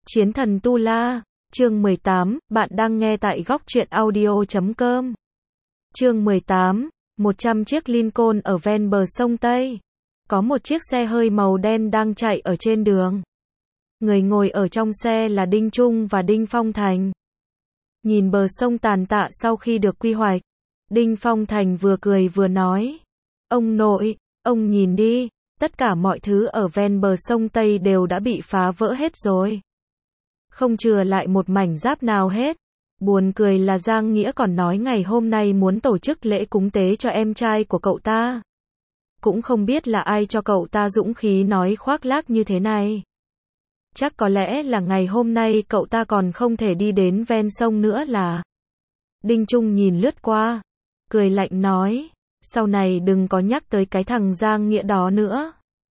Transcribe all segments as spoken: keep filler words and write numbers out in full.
Chiến thần Tu La, chương mười tám, bạn đang nghe tại góc truyện audio chấm com. Chương mười tám, một trăm chiếc Lincoln ở ven bờ sông Tây. Có một chiếc xe hơi màu đen đang chạy ở trên đường. Người ngồi ở trong xe là Đinh Trung và Đinh Phong Thành. Nhìn bờ sông tàn tạ sau khi được quy hoạch, Đinh Phong Thành vừa cười vừa nói: "Ông nội, ông nhìn đi, tất cả mọi thứ ở ven bờ sông Tây đều đã bị phá vỡ hết rồi. Không chừa lại một mảnh giáp nào hết." Buồn cười là Giang Nghĩa còn nói ngày hôm nay muốn tổ chức lễ cúng tế cho em trai của cậu ta. Cũng không biết là ai cho cậu ta dũng khí nói khoác lác như thế này. Chắc có lẽ là ngày hôm nay cậu ta còn không thể đi đến ven sông nữa là. Đinh Trung nhìn lướt qua, cười lạnh nói: "Sau này đừng có nhắc tới cái thằng Giang Nghĩa đó nữa.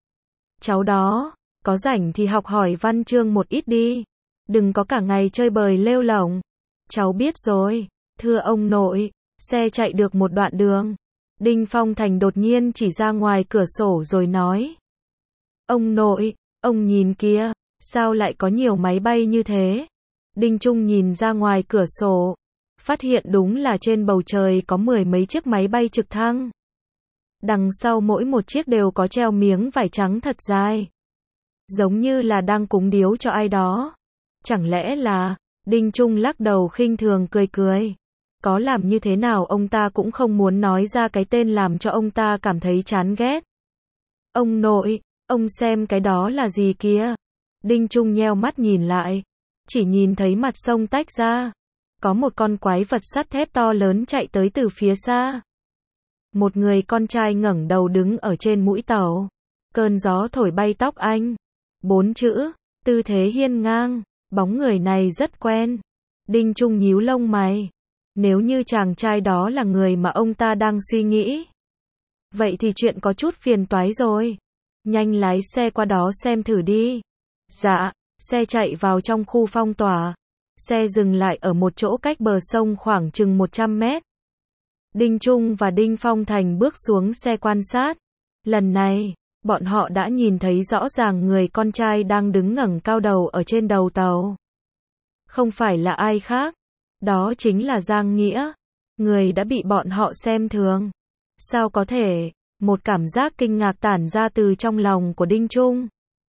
Cháu đó, có rảnh thì học hỏi văn chương một ít đi. Đừng có cả ngày chơi bời lêu lổng." "Cháu biết rồi, thưa ông nội." Xe chạy được một đoạn đường, Đinh Phong Thành đột nhiên chỉ ra ngoài cửa sổ rồi nói: "Ông nội, ông nhìn kìa, sao lại có nhiều máy bay như thế?" Đinh Trung nhìn ra ngoài cửa sổ, phát hiện đúng là trên bầu trời có mười mấy chiếc máy bay trực thăng. Đằng sau mỗi một chiếc đều có treo miếng vải trắng thật dài, giống như là đang cúng điếu cho ai đó. Chẳng lẽ là... Đinh Trung lắc đầu khinh thường cười cười. Có làm như thế nào ông ta cũng không muốn nói ra cái tên làm cho ông ta cảm thấy chán ghét. "Ông nội, ông xem cái đó là gì kia?" Đinh Trung nheo mắt nhìn lại, chỉ nhìn thấy mặt sông tách ra. Có một con quái vật sắt thép to lớn chạy tới từ phía xa. Một người con trai ngẩng đầu đứng ở trên mũi tàu. Cơn gió thổi bay tóc anh. Bốn chữ, tư thế hiên ngang. Bóng người này rất quen. Đinh Trung nhíu lông mày. Nếu như chàng trai đó là người mà ông ta đang suy nghĩ, vậy thì chuyện có chút phiền toái rồi. Nhanh lái xe qua đó xem thử đi. Dạ. Xe chạy vào trong khu phong tỏa. Xe dừng lại ở một chỗ cách bờ sông khoảng chừng một trăm mét. Đinh Trung và Đinh Phong Thành bước xuống xe quan sát. Lần này, bọn họ đã nhìn thấy rõ ràng người con trai đang đứng ngẩng cao đầu ở trên đầu tàu. Không phải là ai khác, đó chính là Giang Nghĩa, người đã bị bọn họ xem thường. Sao có thể? Một cảm giác kinh ngạc tản ra từ trong lòng của Đinh Trung.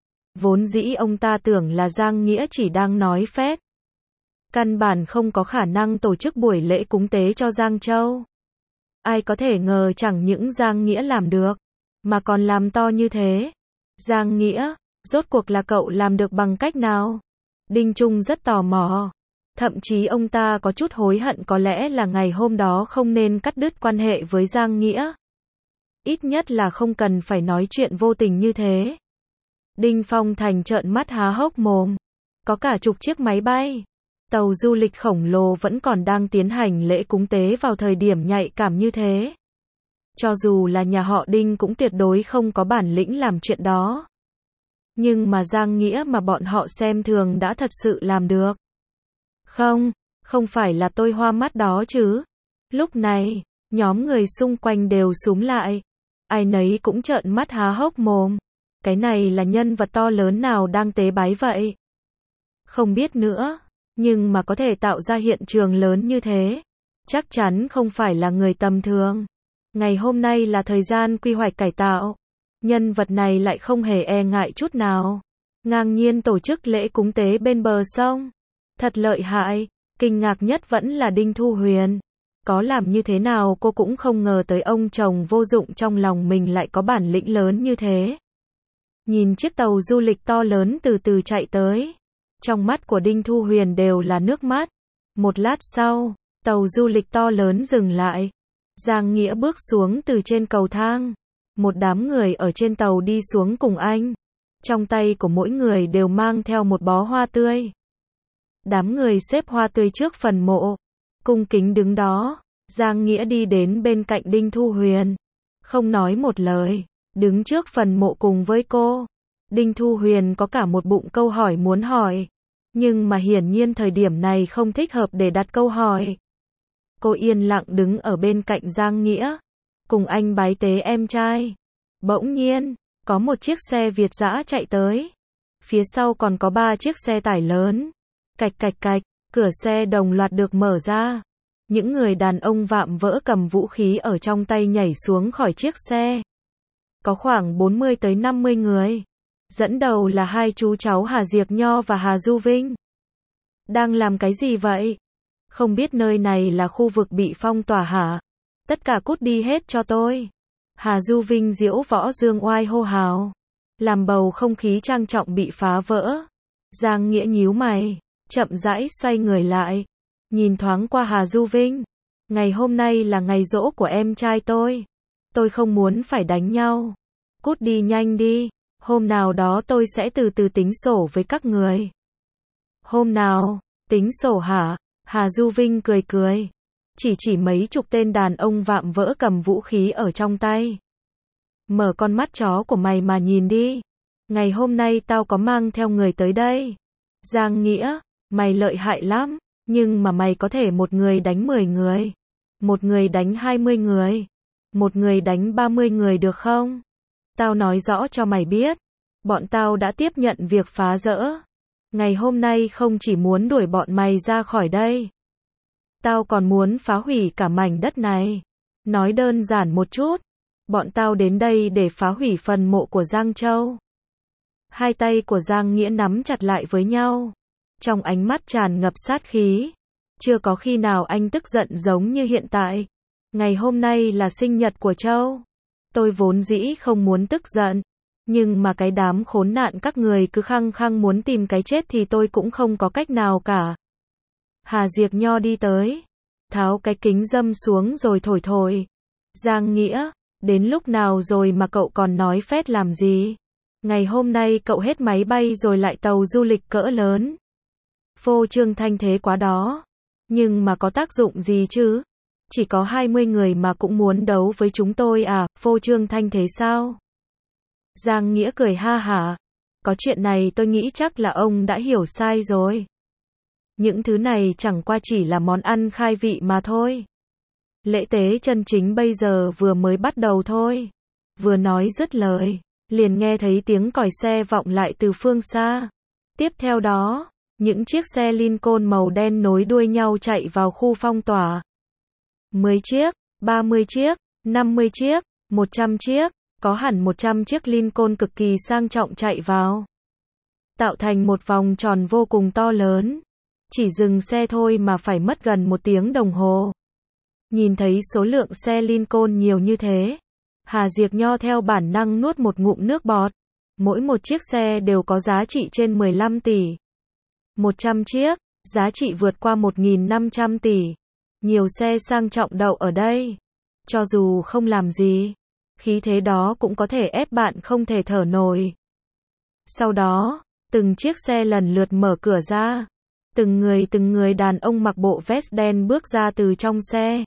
Vốn dĩ ông ta tưởng là Giang Nghĩa chỉ đang nói phét. Căn bản không có khả năng tổ chức buổi lễ cúng tế cho Giang Châu. Ai có thể ngờ chẳng những Giang Nghĩa làm được, mà còn làm to như thế. Giang Nghĩa, rốt cuộc là cậu làm được bằng cách nào? Đinh Trung rất tò mò. Thậm chí ông ta có chút hối hận có lẽ là ngày hôm đó không nên cắt đứt quan hệ với Giang Nghĩa. Ít nhất là không cần phải nói chuyện vô tình như thế. Đinh Phong Thành trợn mắt há hốc mồm. Có cả chục chiếc máy bay. Tàu du lịch khổng lồ vẫn còn đang tiến hành lễ cúng tế vào thời điểm nhạy cảm như thế. Cho dù là nhà họ Đinh cũng tuyệt đối không có bản lĩnh làm chuyện đó. Nhưng mà Giang Nghĩa mà bọn họ xem thường đã thật sự làm được. Không, không phải là tôi hoa mắt đó chứ. Lúc này, nhóm người xung quanh đều xúm lại. Ai nấy cũng trợn mắt há hốc mồm. Cái này là nhân vật to lớn nào đang tế bái vậy? Không biết nữa, nhưng mà có thể tạo ra hiện trường lớn như thế, chắc chắn không phải là người tầm thường. Ngày hôm nay là thời gian quy hoạch cải tạo. Nhân vật này lại không hề e ngại chút nào. Ngang nhiên tổ chức lễ cúng tế bên bờ sông. Thật lợi hại. Kinh ngạc nhất vẫn là Đinh Thu Huyền. Có làm như thế nào cô cũng không ngờ tới ông chồng vô dụng trong lòng mình lại có bản lĩnh lớn như thế. Nhìn chiếc tàu du lịch to lớn từ từ chạy tới. Trong mắt của Đinh Thu Huyền đều là nước mắt. Một lát sau, tàu du lịch to lớn dừng lại. Giang Nghĩa bước xuống từ trên cầu thang. Một đám người ở trên tàu đi xuống cùng anh. Trong tay của mỗi người đều mang theo một bó hoa tươi. Đám người xếp hoa tươi trước phần mộ, cung kính đứng đó. Giang Nghĩa đi đến bên cạnh Đinh Thu Huyền, không nói một lời, đứng trước phần mộ cùng với cô. Đinh Thu Huyền có cả một bụng câu hỏi muốn hỏi, nhưng mà hiển nhiên thời điểm này không thích hợp để đặt câu hỏi. Cô yên lặng đứng ở bên cạnh Giang Nghĩa, cùng anh bái tế em trai. Bỗng nhiên, có một chiếc xe Việt dã chạy tới. Phía sau còn có ba chiếc xe tải lớn. Cạch cạch cạch, cửa xe đồng loạt được mở ra. Những người đàn ông vạm vỡ cầm vũ khí ở trong tay nhảy xuống khỏi chiếc xe. Có khoảng bốn mươi tới năm mươi người. Dẫn đầu là hai chú cháu Hà Diệc Nho và Hà Du Vinh. Đang làm cái gì vậy? Không biết nơi này là khu vực bị phong tỏa hả? Tất cả cút đi hết cho tôi. Hà Du Vinh diễu võ dương oai hô hào. Làm bầu không khí trang trọng bị phá vỡ. Giang Nghĩa nhíu mày, chậm rãi xoay người lại. Nhìn thoáng qua Hà Du Vinh. Ngày hôm nay là ngày giỗ của em trai tôi. Tôi không muốn phải đánh nhau. Cút đi nhanh đi. Hôm nào đó tôi sẽ từ từ tính sổ với các người. Hôm nào? Tính sổ hả? Hà Du Vinh cười cười. Chỉ chỉ mấy chục tên đàn ông vạm vỡ cầm vũ khí ở trong tay. Mở con mắt chó của mày mà nhìn đi. Ngày hôm nay tao có mang theo người tới đây. Giang Nghĩa, mày lợi hại lắm. Nhưng mà mày có thể một người đánh mười người. Một người đánh hai mươi người. Một người đánh ba mươi người được không? Tao nói rõ cho mày biết. Bọn tao đã tiếp nhận việc phá rỡ. Ngày hôm nay không chỉ muốn đuổi bọn mày ra khỏi đây. Tao còn muốn phá hủy cả mảnh đất này. Nói đơn giản một chút. Bọn tao đến đây để phá hủy phần mộ của Giang Châu. Hai tay của Giang Nghĩa nắm chặt lại với nhau. Trong ánh mắt tràn ngập sát khí. Chưa có khi nào anh tức giận giống như hiện tại. Ngày hôm nay là sinh nhật của Châu. Tôi vốn dĩ không muốn tức giận. Nhưng mà cái đám khốn nạn các người cứ khăng khăng muốn tìm cái chết thì tôi cũng không có cách nào cả. Hà Diệc Nho đi tới. Tháo cái kính râm xuống rồi thổi thổi. Giang Nghĩa, đến lúc nào rồi mà cậu còn nói phét làm gì? Ngày hôm nay cậu hết máy bay rồi lại tàu du lịch cỡ lớn. Phô trương thanh thế quá đó. Nhưng mà có tác dụng gì chứ? Chỉ có hai mươi người mà cũng muốn đấu với chúng tôi à, phô trương thanh thế sao? Giang Nghĩa cười ha hả. Có chuyện này tôi nghĩ chắc là ông đã hiểu sai rồi. Những thứ này chẳng qua chỉ là món ăn khai vị mà thôi. Lễ tế chân chính bây giờ vừa mới bắt đầu thôi. Vừa nói dứt lời, liền nghe thấy tiếng còi xe vọng lại từ phương xa. Tiếp theo đó, những chiếc xe Lincoln màu đen nối đuôi nhau chạy vào khu phong tỏa. mười chiếc, ba mươi chiếc, năm mươi chiếc, một trăm chiếc, có hẳn một trăm chiếc Lincoln cực kỳ sang trọng chạy vào. Tạo thành một vòng tròn vô cùng to lớn. Chỉ dừng xe thôi mà phải mất gần một tiếng đồng hồ. Nhìn thấy số lượng xe Lincoln nhiều như thế, Hà Diệc Nho theo bản năng nuốt một ngụm nước bọt. Mỗi một chiếc xe đều có giá trị trên mười lăm tỷ. một trăm chiếc, giá trị vượt qua một nghìn năm trăm tỷ. Nhiều xe sang trọng đậu ở đây. Cho dù không làm gì, khí thế đó cũng có thể ép bạn không thể thở nổi. Sau đó, từng chiếc xe lần lượt mở cửa ra. Từng người từng người đàn ông mặc bộ vest đen bước ra từ trong xe.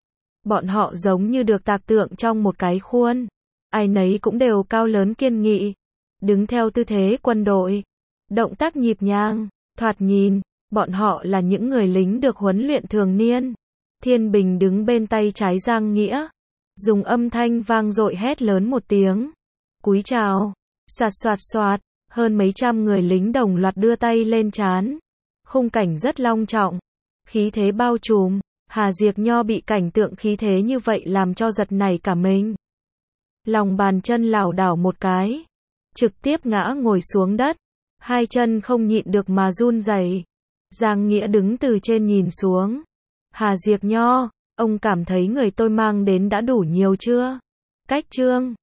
Bọn họ giống như được tạc tượng trong một cái khuôn. Ai nấy cũng đều cao lớn kiên nghị. Đứng theo tư thế quân đội. Động tác nhịp nhàng. Thoạt nhìn, bọn họ là những người lính được huấn luyện thường niên. Thiên Bình đứng bên tay trái Giang Nghĩa. Dùng âm thanh vang dội hét lớn một tiếng. Cúi chào. Soạt soạt soạt. Hơn mấy trăm người lính đồng loạt đưa tay lên trán. Khung cảnh rất long trọng. Khí thế bao trùm. Hà Diệc Nho bị cảnh tượng khí thế như vậy làm cho giật nảy cả mình. Lòng bàn chân lảo đảo một cái. Trực tiếp ngã ngồi xuống đất. Hai chân không nhịn được mà run rẩy. Giang Nghĩa đứng từ trên nhìn xuống. Hà Diệc Nho, ông cảm thấy người tôi mang đến đã đủ nhiều chưa? Cách trương.